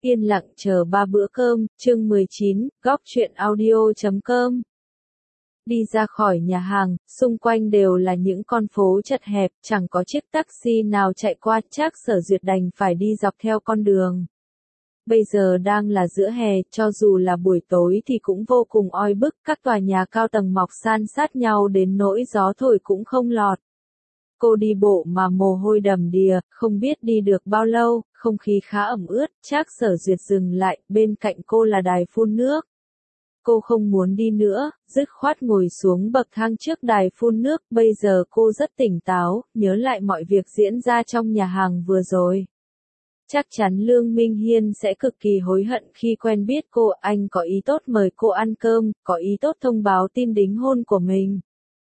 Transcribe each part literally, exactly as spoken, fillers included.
Yên lặng chờ ba bữa cơm, chương mười chín, góc truyện audio chấm com. Đi ra khỏi nhà hàng, xung quanh đều là những con phố chật hẹp, chẳng có chiếc taxi nào chạy qua, Trác Sở Duyệt đành phải đi dọc theo con đường. Bây giờ đang là giữa hè, cho dù là buổi tối thì cũng vô cùng oi bức, các tòa nhà cao tầng mọc san sát nhau đến nỗi gió thổi cũng không lọt. Cô đi bộ mà mồ hôi đầm đìa, không biết đi được bao lâu, không khí khá ẩm ướt, Trác Sở Duyệt dừng lại, bên cạnh cô là đài phun nước. Cô không muốn đi nữa, dứt khoát ngồi xuống bậc thang trước đài phun nước, bây giờ cô rất tỉnh táo, nhớ lại mọi việc diễn ra trong nhà hàng vừa rồi. Chắc chắn Lương Minh Hiên sẽ cực kỳ hối hận khi quen biết cô, anh có ý tốt mời cô ăn cơm, có ý tốt thông báo tin đính hôn của mình.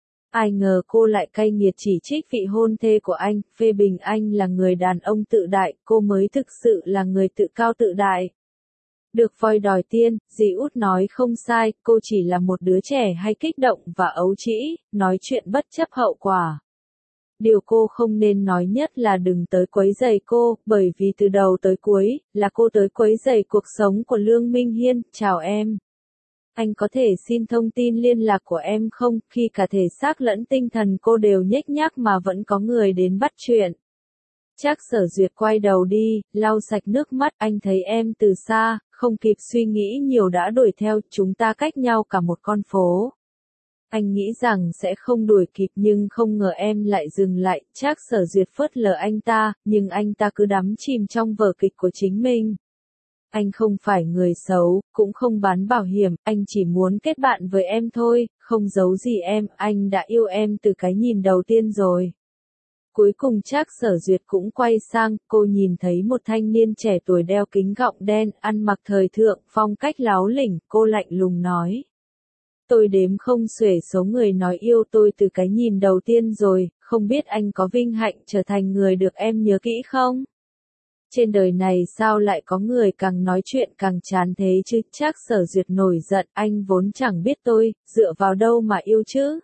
Ai ngờ cô lại cay nghiệt chỉ trích vị hôn thê của anh, phê bình anh là người đàn ông tự đại, cô mới thực sự là người tự cao tự đại. Được voi đòi tiên, dì út nói không sai, cô chỉ là một đứa trẻ hay kích động và ấu trĩ, nói chuyện bất chấp hậu quả. Điều cô không nên nói nhất là đừng tới quấy rầy cô, bởi vì từ đầu tới cuối, là cô tới quấy rầy cuộc sống của Lương Minh Hiên. Chào em. Anh có thể xin thông tin liên lạc của em không? Khi cả thể xác lẫn tinh thần cô đều nhếch nhác mà vẫn có người đến bắt chuyện. Trác Sở Duyệt quay đầu đi, lau sạch nước mắt, anh thấy em từ xa, không kịp suy nghĩ nhiều đã đuổi theo, chúng ta cách nhau cả một con phố. Anh nghĩ rằng sẽ không đuổi kịp nhưng không ngờ em lại dừng lại, Trác Sở Duyệt phớt lờ anh ta, nhưng anh ta cứ đắm chìm trong vở kịch của chính mình. Anh không phải người xấu, cũng không bán bảo hiểm, anh chỉ muốn kết bạn với em thôi, không giấu gì em, anh đã yêu em từ cái nhìn đầu tiên rồi. Cuối cùng Trác Sở Duyệt cũng quay sang, cô nhìn thấy một thanh niên trẻ tuổi đeo kính gọng đen, ăn mặc thời thượng, phong cách láo lỉnh, cô lạnh lùng nói. Tôi đếm không xuể số người nói yêu tôi từ cái nhìn đầu tiên rồi, không biết anh có vinh hạnh trở thành người được em nhớ kỹ không? Trên đời này sao lại có người càng nói chuyện càng chán thế chứ? Trác Sở Duyệt nổi giận, anh vốn chẳng biết tôi, dựa vào đâu mà yêu chứ?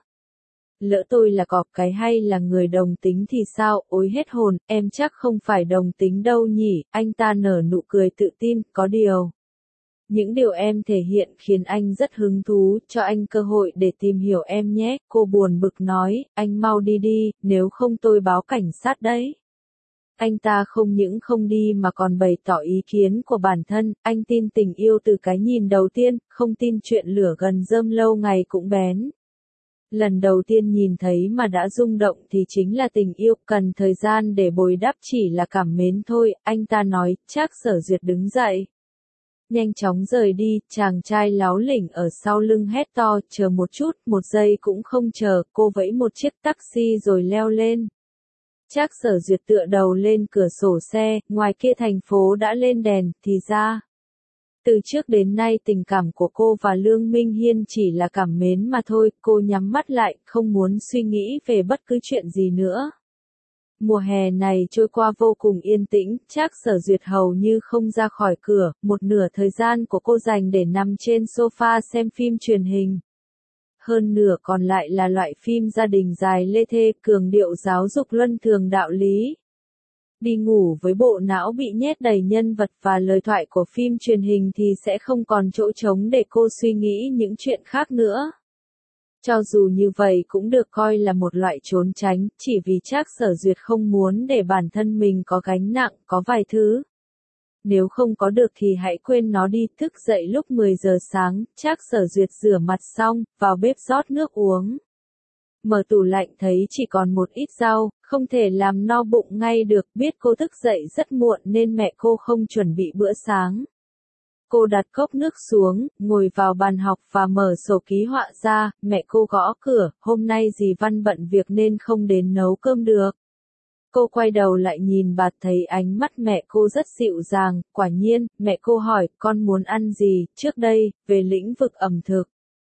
Lỡ tôi là cọp cái hay là người đồng tính thì sao? Ôi hết hồn, em chắc không phải đồng tính đâu nhỉ? Anh ta nở nụ cười tự tin, có điều. Những điều em thể hiện khiến anh rất hứng thú, cho anh cơ hội để tìm hiểu em nhé. Cô buồn bực nói, anh mau đi đi, nếu không tôi báo cảnh sát đấy. Anh ta không những không đi mà còn bày tỏ ý kiến của bản thân, anh tin tình yêu từ cái nhìn đầu tiên, không tin chuyện lửa gần rơm lâu ngày cũng bén. Lần đầu tiên nhìn thấy mà đã rung động thì chính là tình yêu, cần thời gian để bồi đắp chỉ là cảm mến thôi, anh ta nói. Trác Sở Duyệt đứng dậy. Nhanh chóng rời đi, chàng trai láo lỉnh ở sau lưng hét to, chờ một chút, một giây cũng không chờ, cô vẫy một chiếc taxi rồi leo lên. Trác Sở Duyệt tựa đầu lên cửa sổ xe, ngoài kia thành phố đã lên đèn, thì ra. Từ trước đến nay tình cảm của cô và Lương Minh Hiên chỉ là cảm mến mà thôi, cô nhắm mắt lại, không muốn suy nghĩ về bất cứ chuyện gì nữa. Mùa hè này trôi qua vô cùng yên tĩnh, Trác Sở Duyệt hầu như không ra khỏi cửa, một nửa thời gian của cô dành để nằm trên sofa xem phim truyền hình. Hơn nửa còn lại là loại phim gia đình dài lê thê, cường điệu giáo dục luân thường đạo lý. Đi ngủ với bộ não bị nhét đầy nhân vật và lời thoại của phim truyền hình thì sẽ không còn chỗ trống để cô suy nghĩ những chuyện khác nữa. Cho dù như vậy cũng được coi là một loại trốn tránh, chỉ vì Trác Sở Duyệt không muốn để bản thân mình có gánh nặng, có vài thứ. Nếu không có được thì hãy quên nó đi, thức dậy lúc mười giờ sáng, Trác Sở Duyệt rửa mặt xong, vào bếp rót nước uống. Mở tủ lạnh thấy chỉ còn một ít rau, không thể làm no bụng ngay được, biết cô thức dậy rất muộn nên mẹ cô không chuẩn bị bữa sáng. Cô đặt cốc nước xuống, ngồi vào bàn học và mở sổ ký họa ra, mẹ cô gõ cửa, hôm nay dì Văn bận việc nên không đến nấu cơm được. Cô quay đầu lại nhìn bà thấy ánh mắt mẹ cô rất dịu dàng, quả nhiên, mẹ cô hỏi, con muốn ăn gì, trước đây, về lĩnh vực ẩm thực.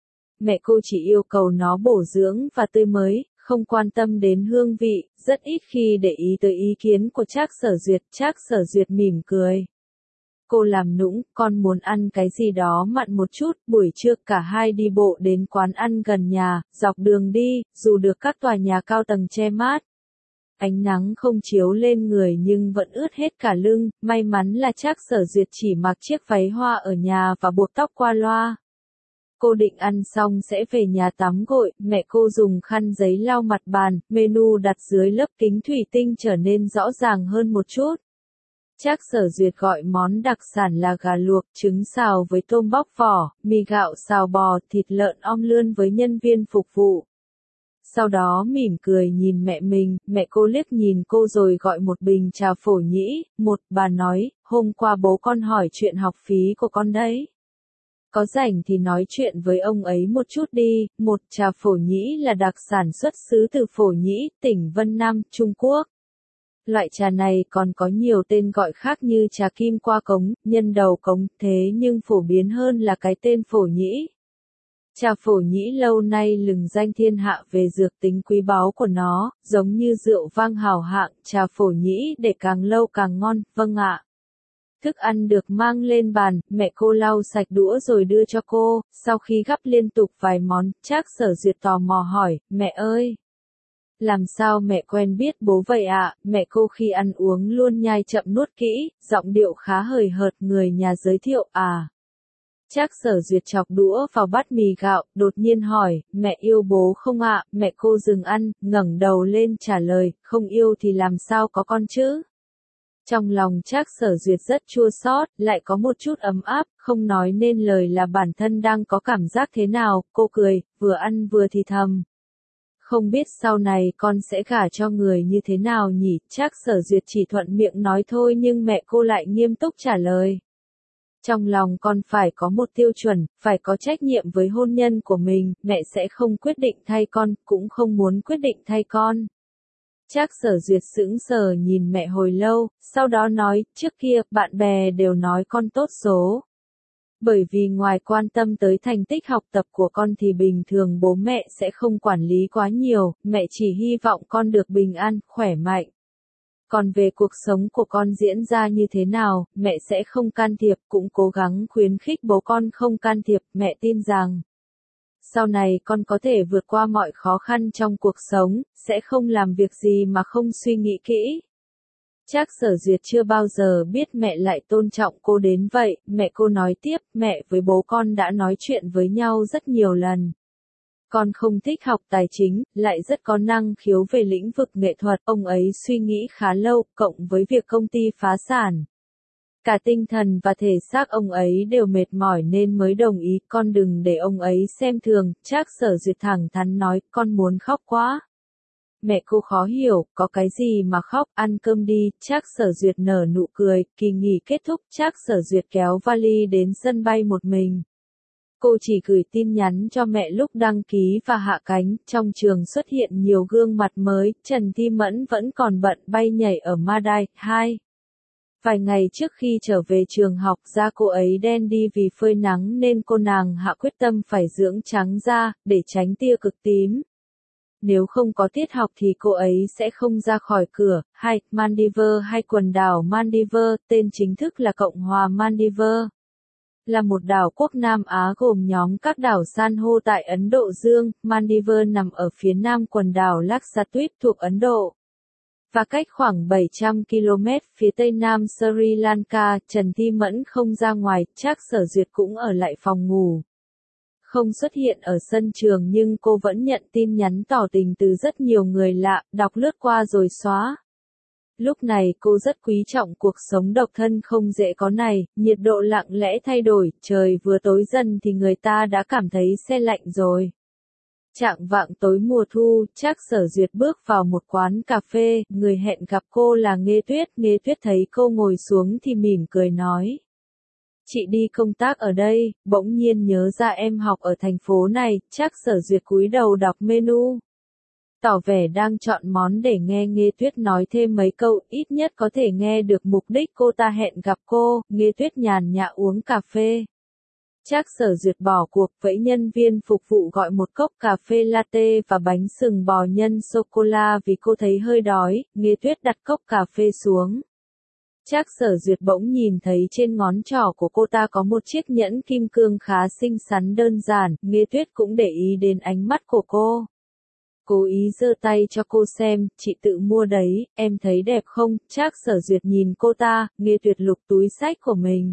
Mẹ cô chỉ yêu cầu nó bổ dưỡng và tươi mới, không quan tâm đến hương vị, rất ít khi để ý tới ý kiến của Trác Sở Duyệt. Trác Sở Duyệt mỉm cười. Cô làm nũng, con muốn ăn cái gì đó mặn một chút, buổi trưa cả hai đi bộ đến quán ăn gần nhà, dọc đường đi, dù được các tòa nhà cao tầng che mát. ánh nắng không chiếu lên người nhưng vẫn ướt hết cả lưng, may mắn là Trác Sở Duyệt chỉ mặc chiếc váy hoa ở nhà và buộc tóc qua loa. Cô định ăn xong sẽ về nhà tắm gội, mẹ cô dùng khăn giấy lau mặt bàn, menu đặt dưới lớp kính thủy tinh trở nên rõ ràng hơn một chút. Trác Sở Duyệt gọi món đặc sản là gà luộc, trứng xào với tôm bóc vỏ, mì gạo xào bò, thịt lợn om lươn với nhân viên phục vụ. Sau đó mỉm cười nhìn mẹ mình, mẹ cô liếc nhìn cô rồi gọi một bình trà phổ nhĩ, một, bà nói, hôm qua bố con hỏi chuyện học phí của con đấy. Có rảnh thì nói chuyện với ông ấy một chút đi, một, trà phổ nhĩ là đặc sản xuất xứ từ Phổ Nhĩ, tỉnh Vân Nam, Trung Quốc. Loại trà này còn có nhiều tên gọi khác như trà kim qua cống, nhân đầu cống, thế nhưng phổ biến hơn là cái tên phổ nhĩ. Trà phổ nhĩ lâu nay lừng danh thiên hạ về dược tính quý báu của nó, giống như rượu vang hảo hạng, trà phổ nhĩ để càng lâu càng ngon, vâng ạ. Thức ăn được mang lên bàn, mẹ cô lau sạch đũa rồi đưa cho cô, sau khi gắp liên tục vài món, Trác Sở Duyệt tò mò hỏi, mẹ ơi! Làm sao mẹ quen biết bố vậy ạ? À? Mẹ cô khi ăn uống luôn nhai chậm nuốt kỹ, giọng điệu khá hời hợt, người nhà giới thiệu à. Trác Sở Duyệt chọc đũa vào bát mì gạo, đột nhiên hỏi, mẹ yêu bố không ạ? À? Mẹ cô dừng ăn, ngẩng đầu lên trả lời, không yêu thì làm sao có con chứ? Trong lòng Trác Sở Duyệt rất chua xót, lại có một chút ấm áp, không nói nên lời là bản thân đang có cảm giác thế nào, cô cười, vừa ăn vừa thì thầm. Không biết sau này con sẽ gả cho người như thế nào nhỉ, Trác Sở Duyệt chỉ thuận miệng nói thôi nhưng mẹ cô lại nghiêm túc trả lời. Trong lòng con phải có một tiêu chuẩn, phải có trách nhiệm với hôn nhân của mình, mẹ sẽ không quyết định thay con, cũng không muốn quyết định thay con. Trác Sở Duyệt sững sờ nhìn mẹ hồi lâu, sau đó nói, trước kia, bạn bè đều nói con tốt số. Bởi vì ngoài quan tâm tới thành tích học tập của con thì bình thường bố mẹ sẽ không quản lý quá nhiều, mẹ chỉ hy vọng con được bình an, khỏe mạnh. Còn về cuộc sống của con diễn ra như thế nào, mẹ sẽ không can thiệp, cũng cố gắng khuyến khích bố con không can thiệp, mẹ tin rằng sau này con có thể vượt qua mọi khó khăn trong cuộc sống, sẽ không làm việc gì mà không suy nghĩ kỹ. Trác Sở Duyệt chưa bao giờ biết mẹ lại tôn trọng cô đến vậy, mẹ cô nói tiếp, mẹ với bố con đã nói chuyện với nhau rất nhiều lần. Con không thích học tài chính, lại rất có năng khiếu về lĩnh vực nghệ thuật, ông ấy suy nghĩ khá lâu, cộng với việc công ty phá sản. Cả tinh thần và thể xác ông ấy đều mệt mỏi nên mới đồng ý, con đừng để ông ấy xem thường, Trác Sở Duyệt thẳng thắn nói, con muốn khóc quá. Mẹ cô khó hiểu, có cái gì mà khóc, ăn cơm đi, Trác Sở Duyệt nở nụ cười, kỳ nghỉ kết thúc, Trác Sở Duyệt kéo vali đến sân bay một mình. Cô chỉ gửi tin nhắn cho mẹ lúc đăng ký và hạ cánh, trong trường xuất hiện nhiều gương mặt mới, Trần Thi Mẫn vẫn còn bận bay nhảy ở Madai, hai. Vài ngày trước khi trở về trường học da cô ấy đen đi vì phơi nắng nên cô nàng hạ quyết tâm phải dưỡng trắng da, để tránh tia cực tím. Nếu không có tiết học thì cô ấy sẽ không ra khỏi cửa. Hai, Maldives hay quần đảo Maldives, tên chính thức là Cộng hòa Maldives. Là một đảo quốc Nam Á gồm nhóm các đảo san hô tại Ấn Độ Dương, Maldives nằm ở phía nam quần đảo Lakshadweep thuộc Ấn Độ. Và cách khoảng bảy trăm ki lô mét phía tây nam Sri Lanka, Trần Thi Mẫn không ra ngoài, Trác Sở Duyệt cũng ở lại phòng ngủ. Không xuất hiện ở sân trường nhưng cô vẫn nhận tin nhắn tỏ tình từ rất nhiều người lạ, đọc lướt qua rồi xóa. Lúc này cô rất quý trọng cuộc sống độc thân không dễ có này, nhiệt độ lặng lẽ thay đổi, trời vừa tối dần thì người ta đã cảm thấy se lạnh rồi. Chạng vạng tối mùa thu, Trác Sở Duyệt bước vào một quán cà phê, người hẹn gặp cô là Nghê Tuyết, Nghê Tuyết thấy cô ngồi xuống thì mỉm cười nói. Chị đi công tác ở đây, bỗng nhiên nhớ ra em học ở thành phố này, Trác Sở Duyệt cúi đầu đọc menu. Tỏ vẻ đang chọn món để nghe Nghê Tuyết nói thêm mấy câu, ít nhất có thể nghe được mục đích cô ta hẹn gặp cô, Nghê Tuyết nhàn nhã uống cà phê. Trác Sở Duyệt bỏ cuộc vẫy nhân viên phục vụ gọi một cốc cà phê latte và bánh sừng bò nhân sô-cô-la vì cô thấy hơi đói, Nghê Tuyết đặt cốc cà phê xuống. Trác Sở Duyệt bỗng nhìn thấy trên ngón trỏ của cô ta có một chiếc nhẫn kim cương khá xinh xắn đơn giản, Nghê Tuyết cũng để ý đến ánh mắt của cô. cố ý giơ tay cho cô xem, chị tự mua đấy, em thấy đẹp không? Trác Sở Duyệt nhìn cô ta, Nghê Tuyết lục túi xách của mình.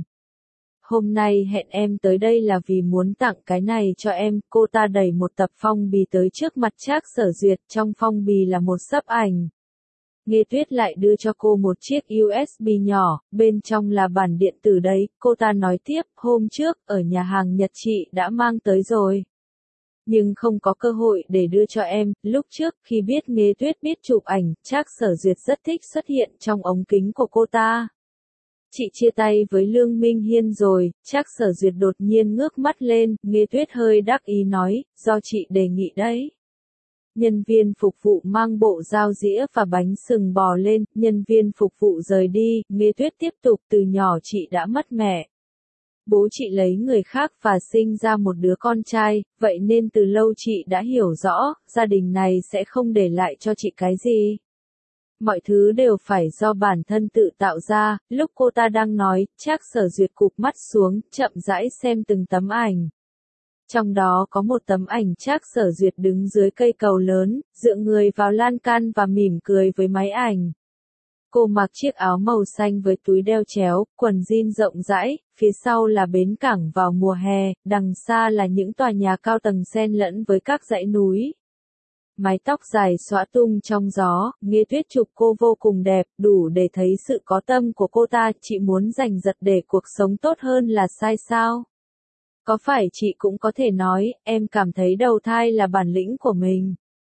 Hôm nay hẹn em tới đây là vì muốn tặng cái này cho em, cô ta đẩy một tập phong bì tới trước mặt Trác Sở Duyệt, trong phong bì là một xấp ảnh. Nghê Tuyết lại đưa cho cô một chiếc u ét bê nhỏ, bên trong là bản điện tử đấy, cô ta nói tiếp, hôm trước, ở nhà hàng Nhật chị đã mang tới rồi. Nhưng không có cơ hội để đưa cho em, lúc trước khi biết Nghê Tuyết biết chụp ảnh, Trác Sở Duyệt rất thích xuất hiện trong ống kính của cô ta. Chị chia tay với Lương Minh Hiên rồi, Trác Sở Duyệt đột nhiên ngước mắt lên, Nghê Tuyết hơi đắc ý nói, do chị đề nghị đấy. Nhân viên phục vụ mang bộ dao dĩa và bánh sừng bò lên, nhân viên phục vụ rời đi, Nghê Tuyết tiếp tục, từ nhỏ chị đã mất mẹ. Bố chị lấy người khác và sinh ra một đứa con trai, vậy nên từ lâu chị đã hiểu rõ, gia đình này sẽ không để lại cho chị cái gì. Mọi thứ đều phải do bản thân tự tạo ra, lúc cô ta đang nói, Trác Sở Duyệt cụp mắt xuống, chậm rãi xem từng tấm ảnh. Trong đó có một tấm ảnh Trác Sở Duyệt đứng dưới cây cầu lớn, dựa người vào lan can và mỉm cười với máy ảnh. Cô mặc chiếc áo màu xanh với túi đeo chéo, quần jean rộng rãi, phía sau là bến cảng vào mùa hè, đằng xa là những tòa nhà cao tầng xen lẫn với các dãy núi. Mái tóc dài xõa tung trong gió, Nghê Tuyết chụp cô vô cùng đẹp, đủ để thấy sự có tâm của cô ta, chị muốn giành giật để cuộc sống tốt hơn là sai sao? Có phải chị cũng có thể nói, em cảm thấy đầu thai là bản lĩnh của mình.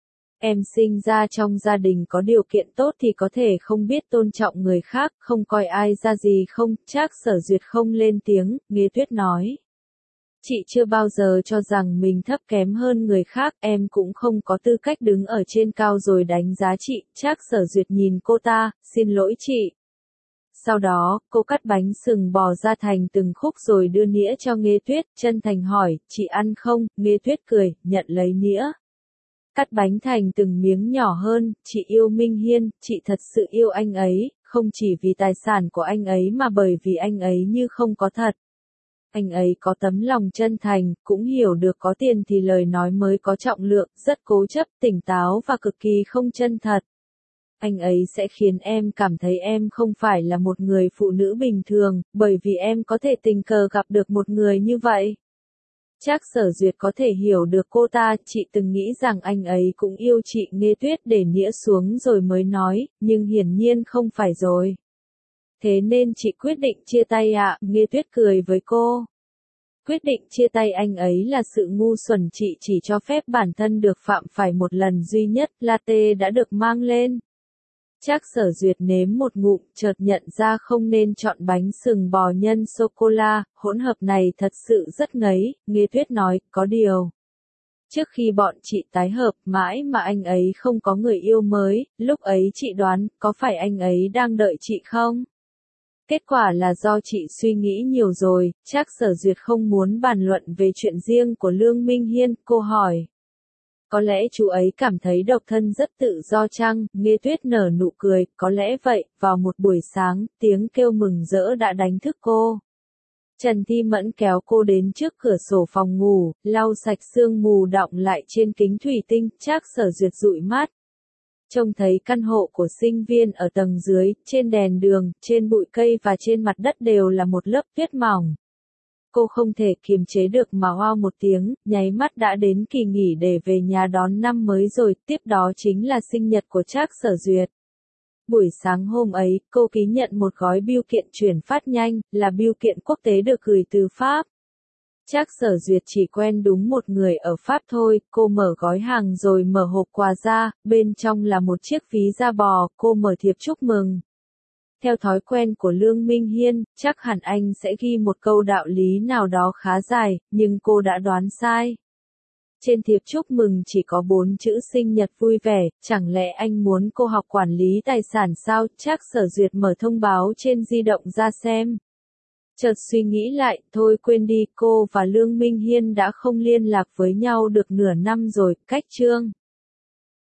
Em sinh ra trong gia đình có điều kiện tốt thì có thể không biết tôn trọng người khác, không coi ai ra gì không, Trác Sở Duyệt không lên tiếng, Nghê Tuyết nói. Chị chưa bao giờ cho rằng mình thấp kém hơn người khác, em cũng không có tư cách đứng ở trên cao rồi đánh giá chị, Trác Sở Duyệt nhìn cô ta, xin lỗi chị. Sau đó, cô cắt bánh sừng bò ra thành từng khúc rồi đưa nĩa cho Nghê Tuyết, chân thành hỏi, chị ăn không, Nghê Tuyết cười, nhận lấy nĩa. Cắt bánh thành từng miếng nhỏ hơn, chị yêu Minh Hiên, chị thật sự yêu anh ấy, không chỉ vì tài sản của anh ấy mà bởi vì anh ấy như không có thật. Anh ấy có tấm lòng chân thành, cũng hiểu được có tiền thì lời nói mới có trọng lượng, rất cố chấp, tỉnh táo và cực kỳ không chân thật. Anh ấy sẽ khiến em cảm thấy em không phải là một người phụ nữ bình thường, bởi vì em có thể tình cờ gặp được một người như vậy. Trác Sở Duyệt có thể hiểu được cô ta, chị từng nghĩ rằng anh ấy cũng yêu chị, Nghê Tuyết để nĩa xuống rồi mới nói, nhưng hiển nhiên không phải rồi. Thế nên chị quyết định chia tay ạ, à, Nghê Tuyết cười với cô. Quyết định chia tay anh ấy là sự ngu xuẩn, chị chỉ cho phép bản thân được phạm phải một lần duy nhất, latte đã được mang lên. Trác Sở Duyệt nếm một ngụm, chợt nhận ra không nên chọn bánh sừng bò nhân sô-cô-la, hỗn hợp này thật sự rất ngấy, Nghê Tuyết nói, có điều. Trước khi bọn chị tái hợp, mãi mà anh ấy không có người yêu mới, lúc ấy chị đoán, có phải anh ấy đang đợi chị không? Kết quả là do chị suy nghĩ nhiều rồi, Trác Sở Duyệt không muốn bàn luận về chuyện riêng của Lương Minh Hiên, cô hỏi. Có lẽ chú ấy cảm thấy độc thân rất tự do chăng, Nghê Tuyết nở nụ cười, có lẽ vậy, vào một buổi sáng, tiếng kêu mừng rỡ đã đánh thức cô. Trần Thi Mẫn kéo cô đến trước cửa sổ phòng ngủ, lau sạch sương mù đọng lại trên kính thủy tinh, Trác Sở Duyệt dụi mắt. Trông thấy căn hộ của sinh viên ở tầng dưới, trên đèn đường, trên bụi cây và trên mặt đất đều là một lớp tuyết mỏng. Cô không thể kiềm chế được mà oao một tiếng, nháy mắt đã đến kỳ nghỉ để về nhà đón năm mới rồi, tiếp đó chính là sinh nhật của Trác Sở Duyệt. Buổi sáng hôm ấy, cô ký nhận một gói bưu kiện chuyển phát nhanh, là bưu kiện quốc tế được gửi từ Pháp. Trác Sở Duyệt chỉ quen đúng một người ở Pháp thôi, cô mở gói hàng rồi mở hộp quà ra, bên trong là một chiếc ví da bò, cô mở thiệp chúc mừng. Theo thói quen của Lương Minh Hiên, chắc hẳn anh sẽ ghi một câu đạo lý nào đó khá dài, nhưng cô đã đoán sai. Trên thiệp chúc mừng chỉ có bốn chữ sinh nhật vui vẻ, chẳng lẽ anh muốn cô học quản lý tài sản sao? Trác Sở Duyệt mở thông báo trên di động ra xem. Chợt suy nghĩ lại, thôi quên đi, cô và Lương Minh Hiên đã không liên lạc với nhau được nửa năm rồi, cách chương.